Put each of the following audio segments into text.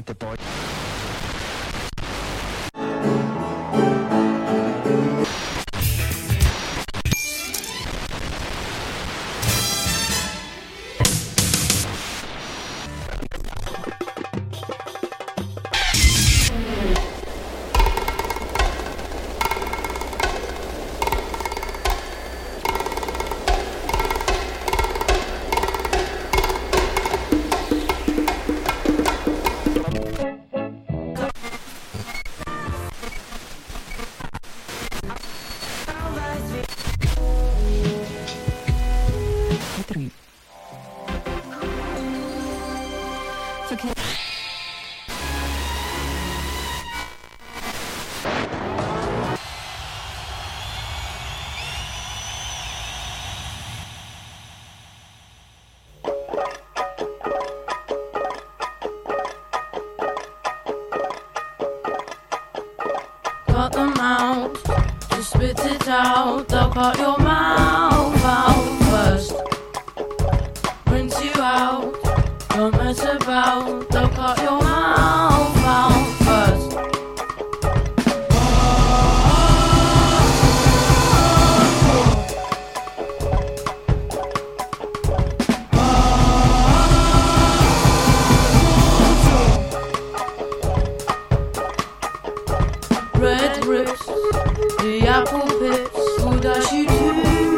the boy. Cut them out, just spit it out. They'll cut your mouth out first. Rinse you out, don't mess about. They'll cut your mouth out first. Red rips, the apple pits will dash you to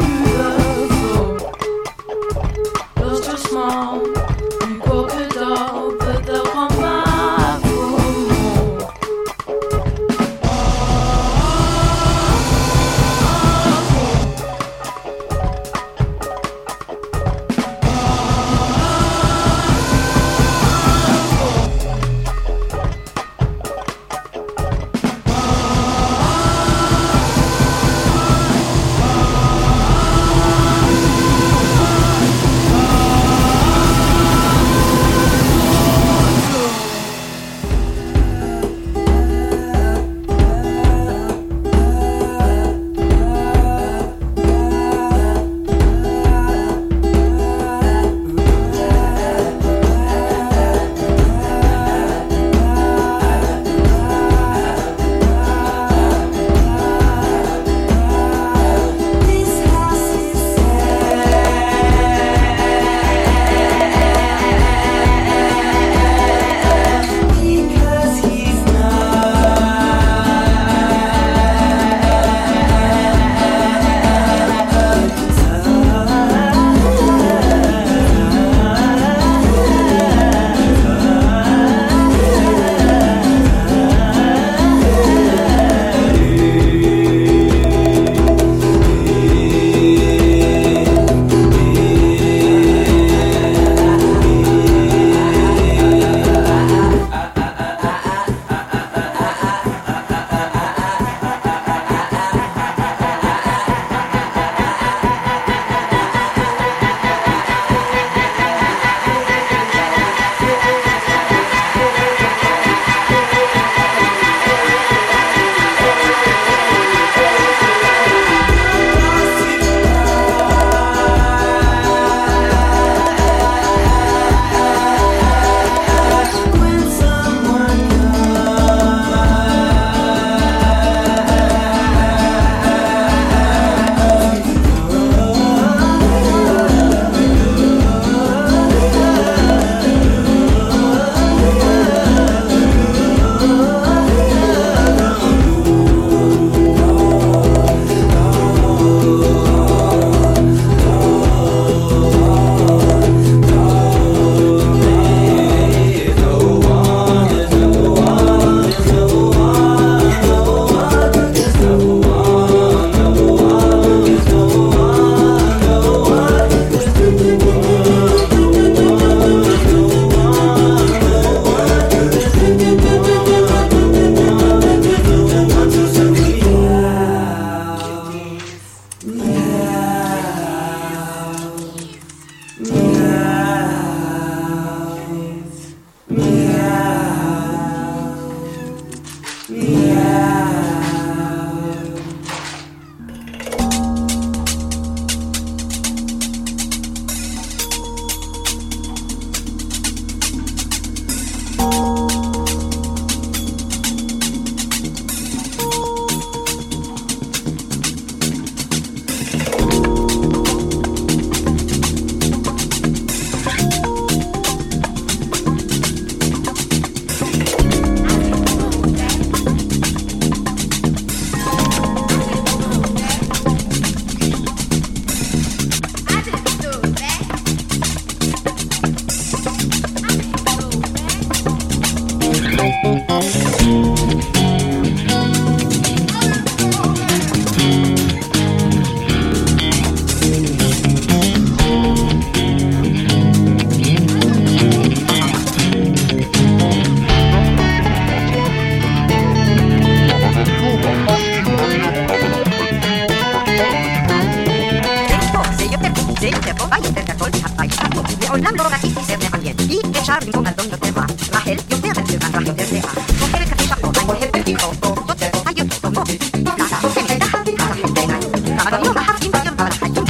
Beide der Dolby hat bei Stadt. Wir und Lambo Rati sehr der Manier. Die Charlie von Aldondo Terra. Rahel, yo der der Rahel der der. Coger el café chapo, ein Hebe die Frau. So der Hayu, so no. Nada, so que da, nada gente nada. Nada yo baja sin pasión para Hayu.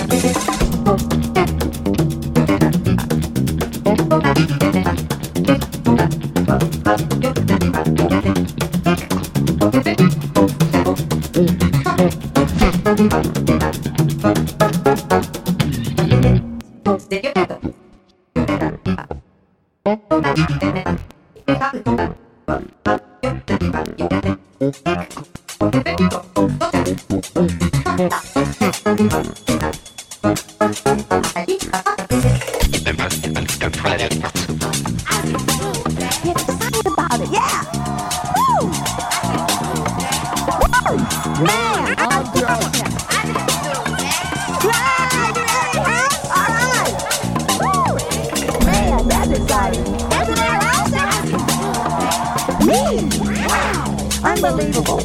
Unbelievable.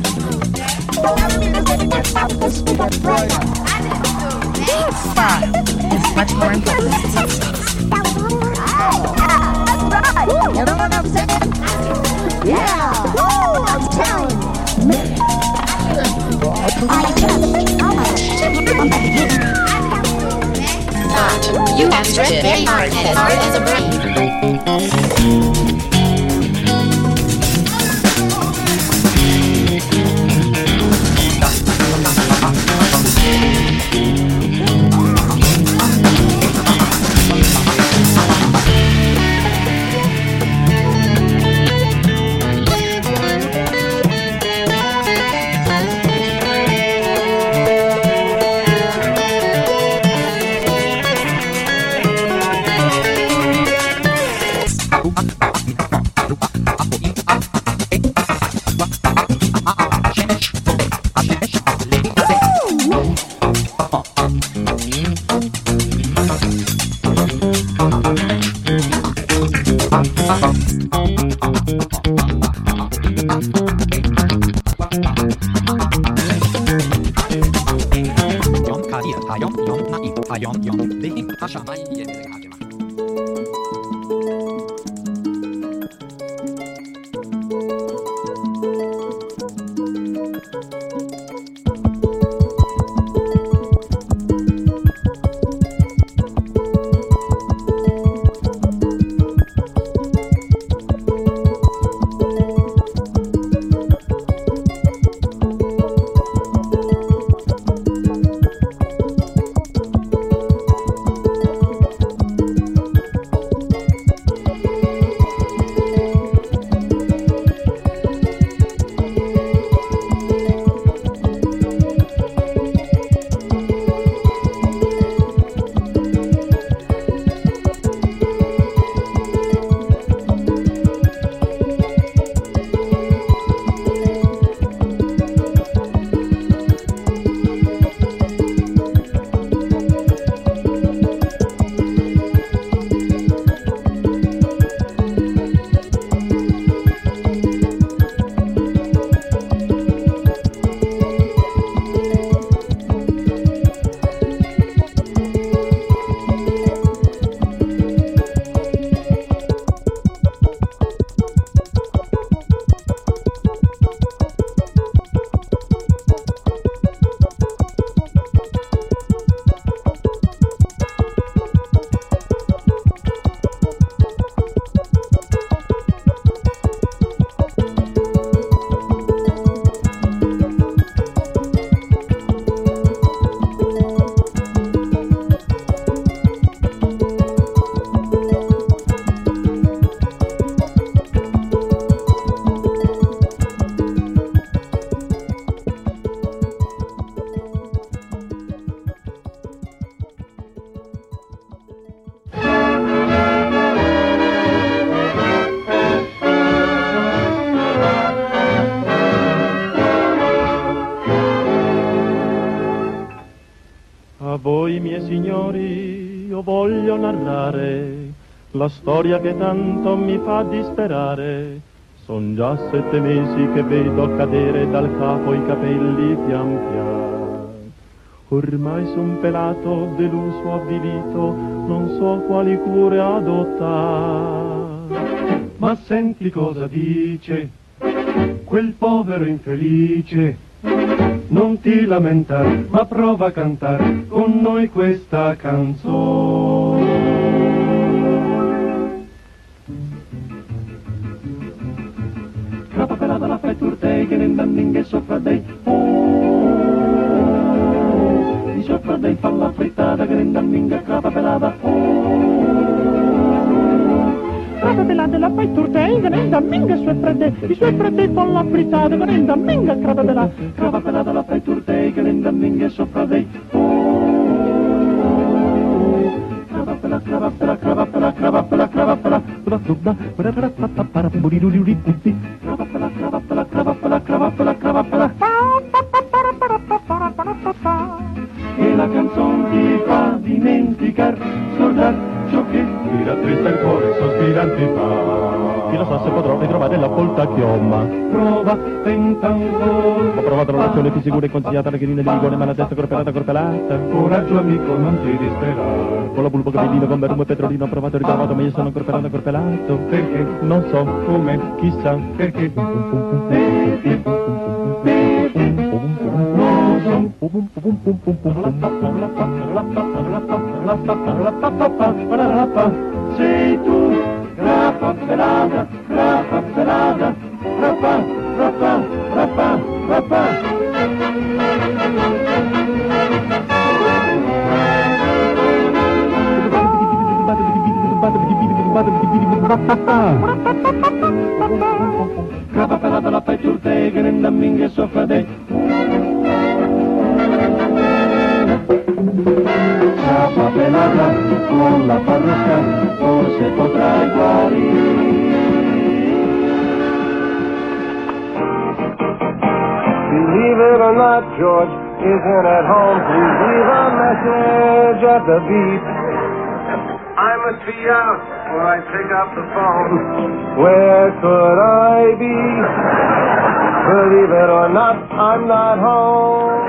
Style is much more important than substance. That's right. You know what I'm saying? Yeah. Woo, I'm telling you. You have stripped very hard as a brain. A voi miei signori io voglio narrare la storia che tanto mi fa disperare. Son già 7 mesi che vedo cadere dal capo i capelli pian pian. Ormai son pelato, deluso, avvilito, non so quali cure adottare. Ma senti cosa dice quel povero infelice. Non ti lamentare, ma prova a cantare con noi questa canzone. Crapa pelata la fai turtei, che nemmeno soffra dei. Di soffra dei fa la frittata, che nemmeno crapa pelata. Crapa pelata la fai turtei, che nemmeno soffra dei. I suoi fratelli fa la frittata, che nemmeno crapa pelata. Crapa pelata la fai turtei, che nemmeno soffra dei. E la canzone ti fa dimenticare, scordar ciò che ti rattrista il cuore, sospirar ti fa. Chi lo sa se potrò ritrovare la volta chioma. Prova, tenta ancora. Ho provato la relazione più sicura e consigliata, la chirina di vigore, ma la testa corpelata, corpelata. Coraggio amico, non ti disperare. Con la pulpo capellino, con verumo e petrolino, ho provato e ritrovato, ma io sono corpelato, corpelato. Perché? Non so come, chissà perché. Sei tu, grappa pelata, rappa, rappa. Grappa pelata la fai turte, che nemmeno soffra dei. Grappa pelata con la parrucca, forse potrai guarire. Believe it or not, George isn't at home. Please leave a message at the beep. I must be out before I pick up the phone. Where could I be? Believe it or not, I'm not home.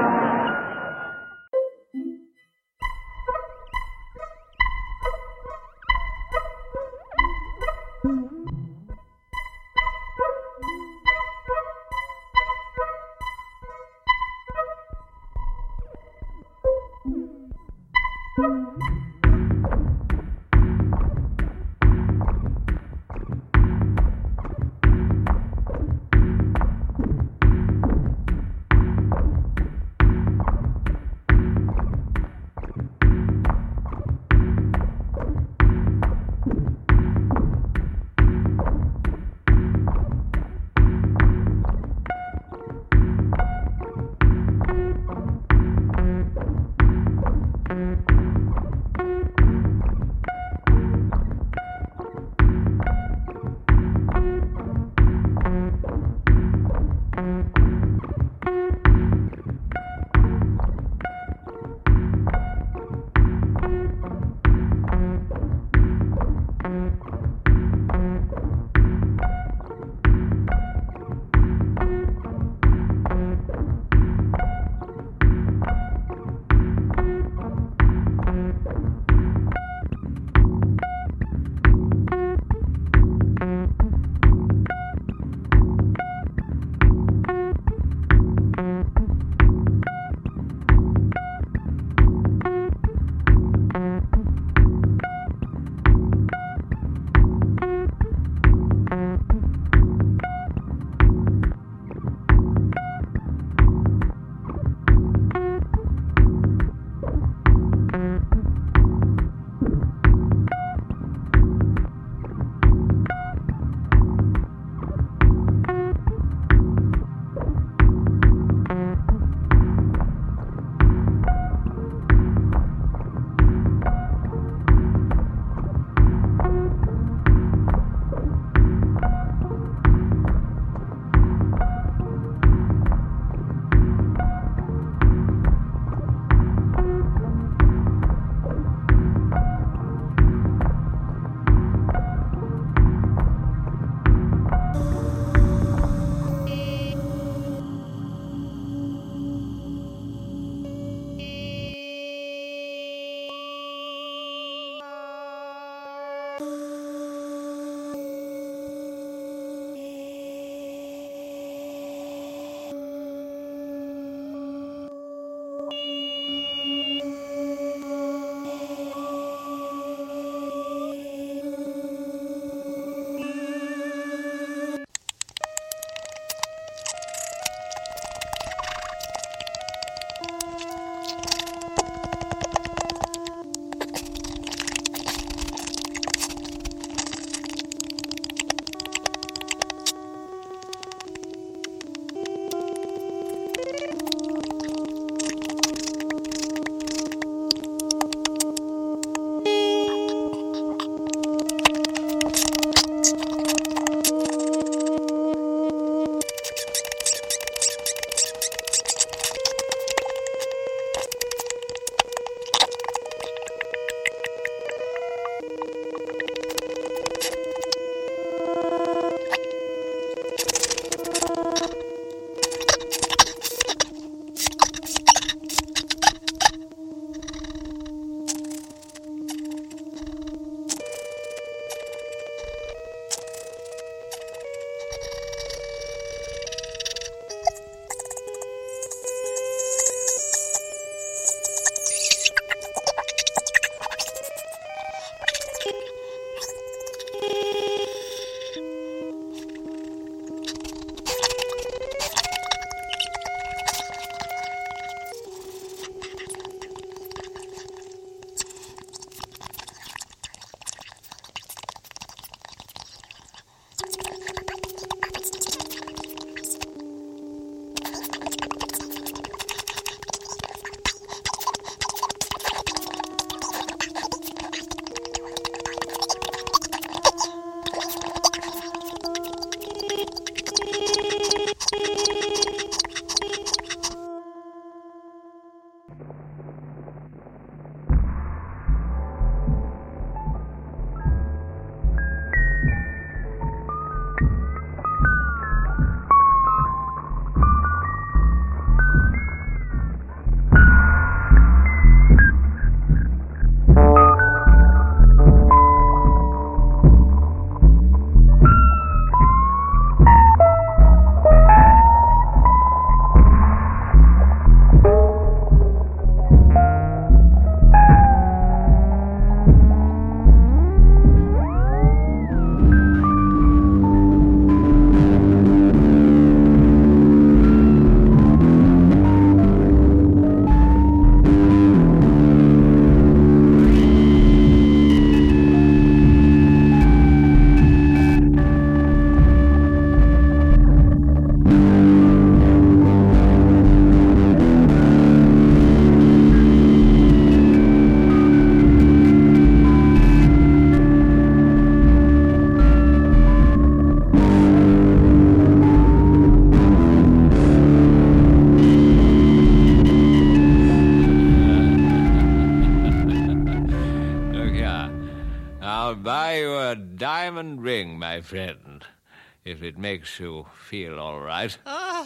I'll buy you a diamond ring, my friend, if it makes you feel all right.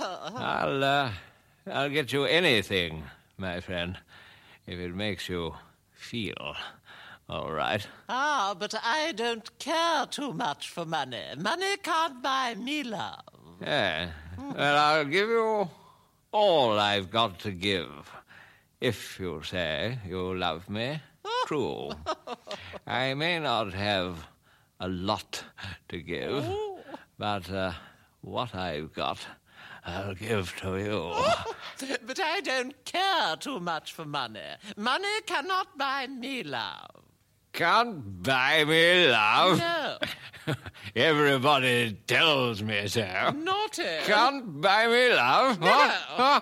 I'll get you anything, my friend, if it makes you feel all right. But I don't care too much for money. Money can't buy me love. Yeah. Well, I'll give you all I've got to give, if you say you love me true. I may not have a lot to give, but what I've got, I'll give to you. But I don't care too much for money. Money cannot buy me love. Can't buy me love? No. Everybody tells me so. Naughty. Can't buy me love? No. No.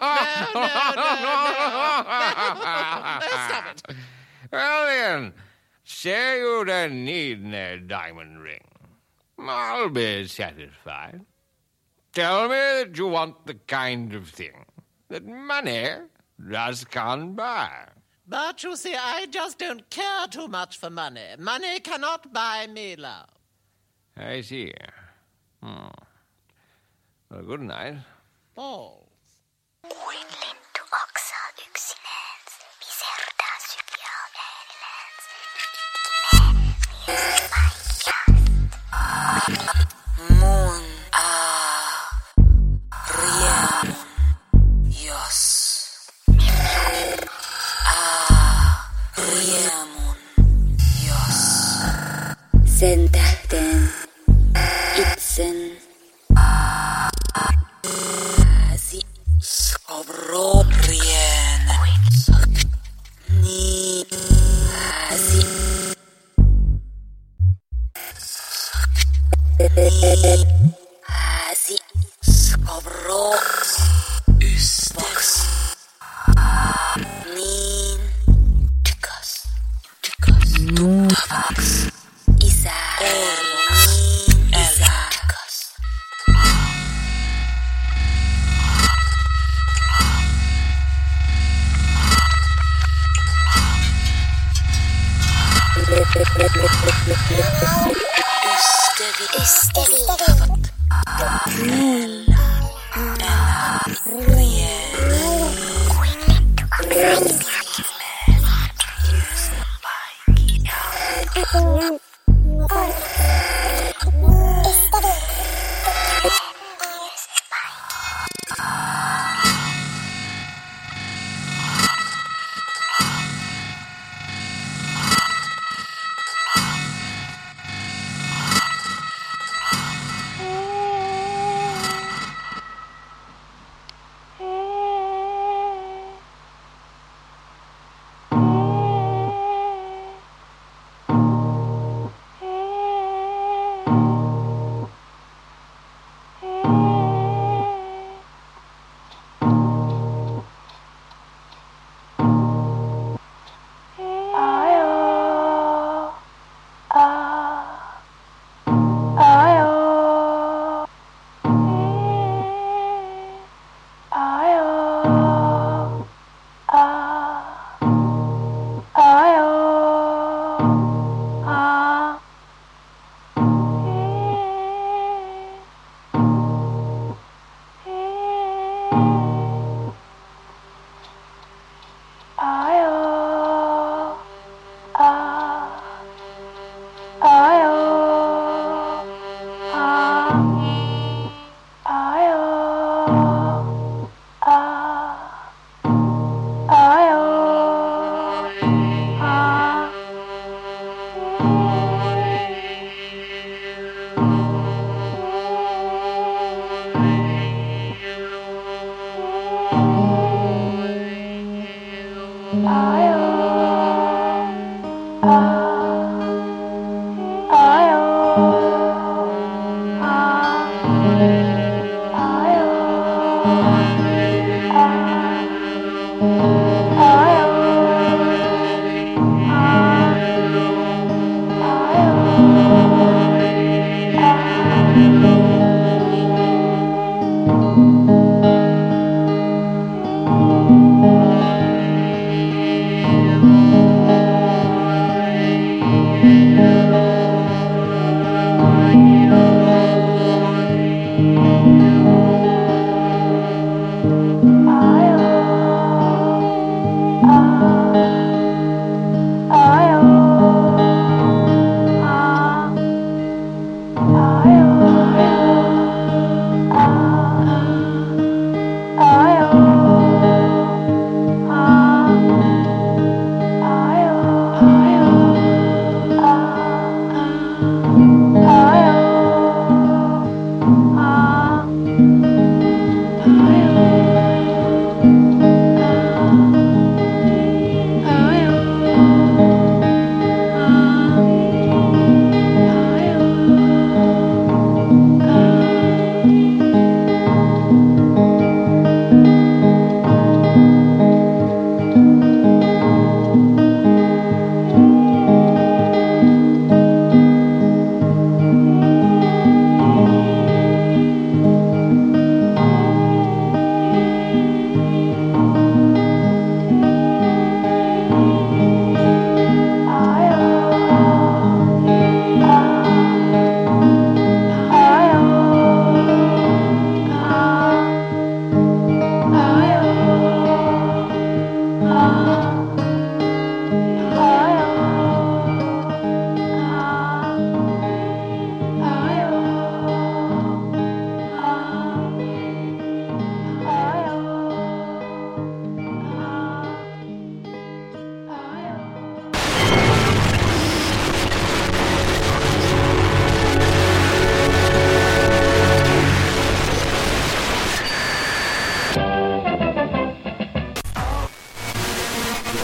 Stop it. Well, then, say you don't need no diamond ring. I'll be satisfied. Tell me that you want the kind of thing that money just can't buy. But you see, I just don't care too much for money. Money cannot buy me love. I see. Well, good night. Balls. Lintu oksaa yksinens, misertaa sykjäänens. Mun riemun, jos riemun, jos sen tähden itsen pääsi skobrorien niin pääsi pääsi skobro ystäväks niin tykäs tuttavaksi isä niin isä tykäs ystävi Kyllä elää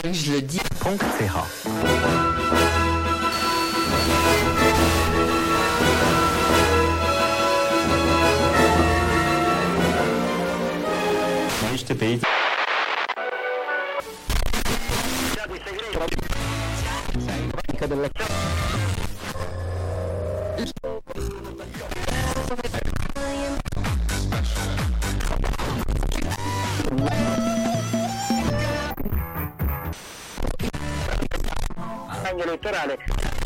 Je le dis. Punktseha. Niște pe aici. elettorale.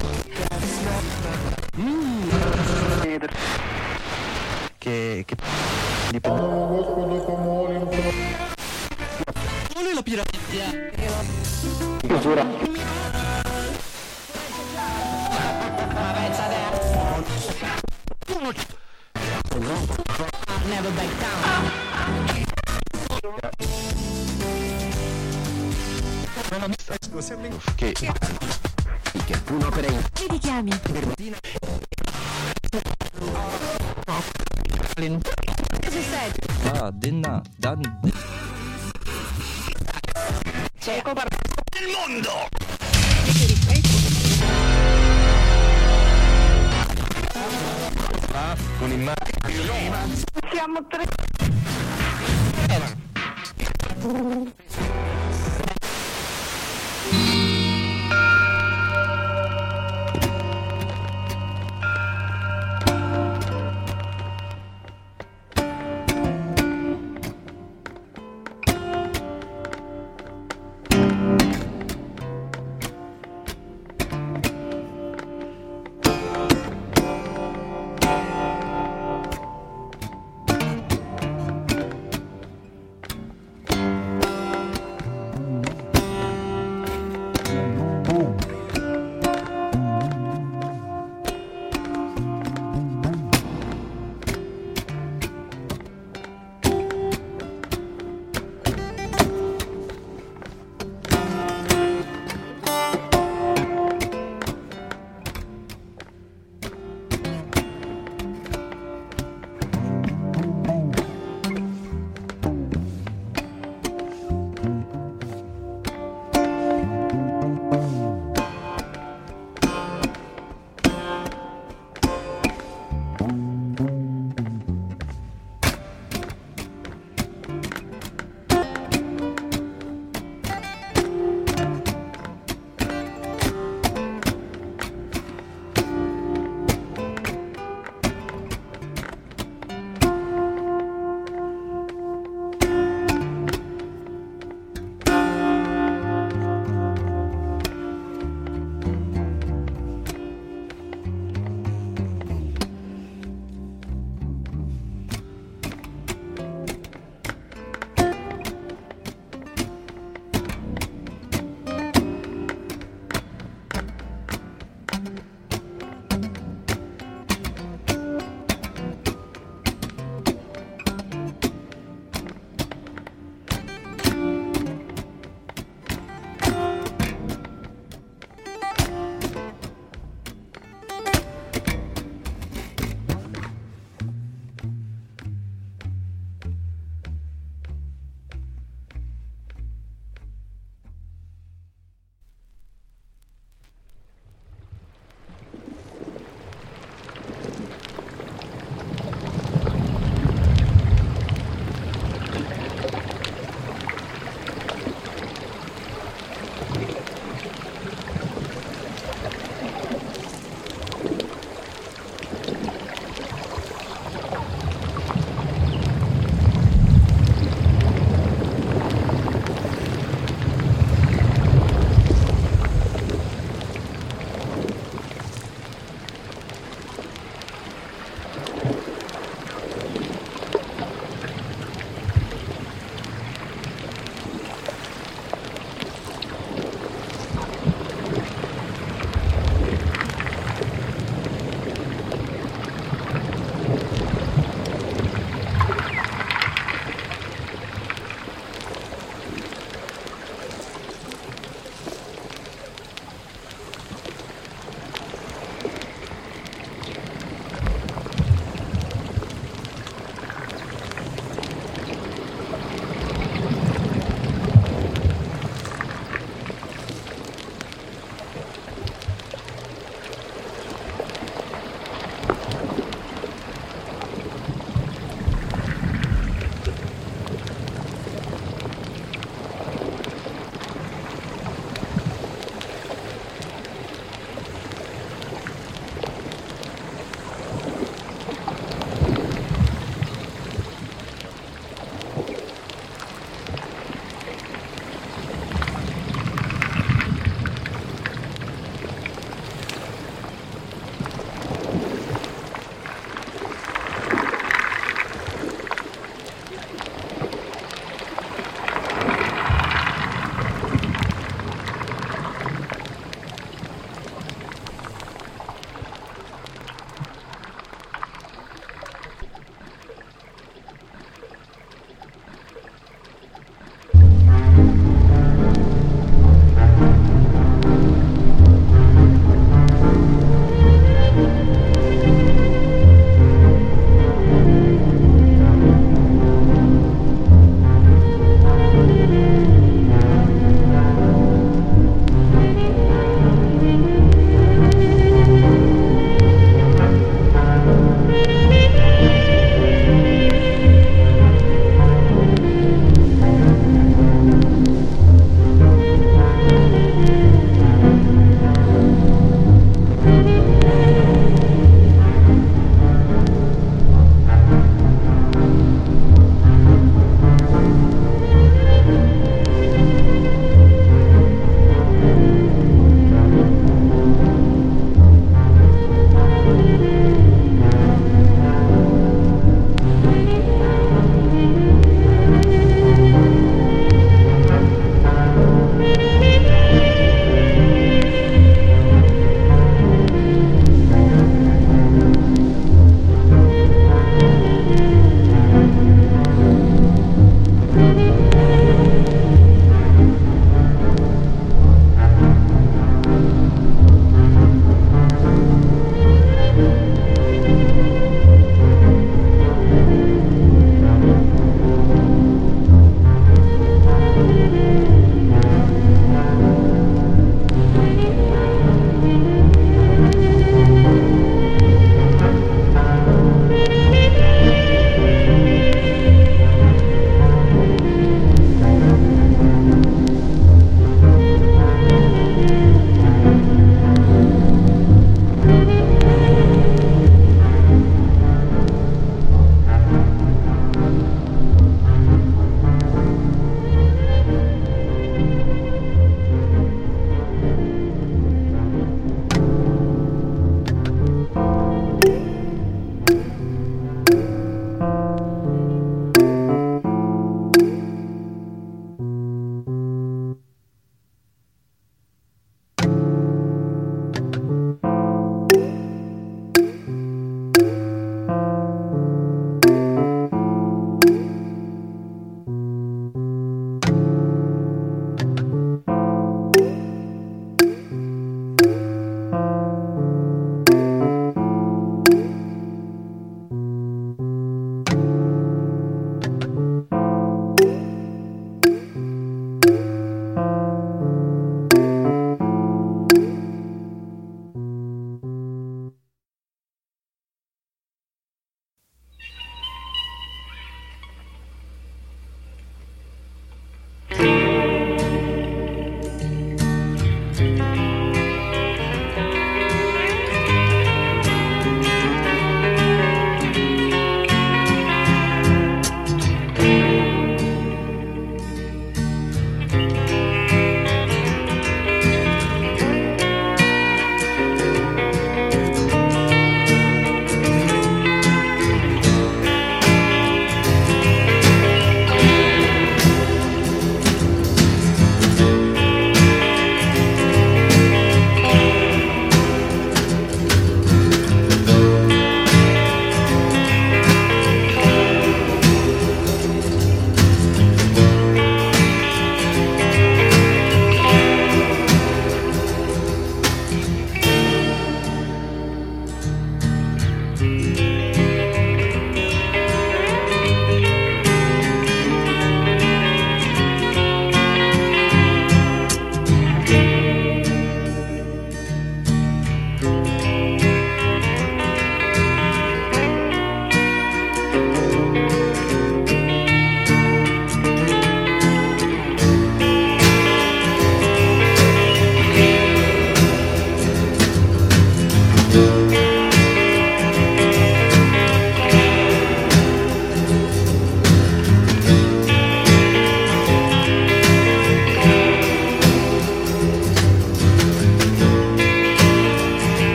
Che Господа, помолимся. Vuole la pirateria. Chiusura. Never back down. Che un'opera in Chi ti chiami? Cosa sei? Ah, Denna, Dan. Sei coperto Il mondo! Ah, un'immagine. Siamo tre.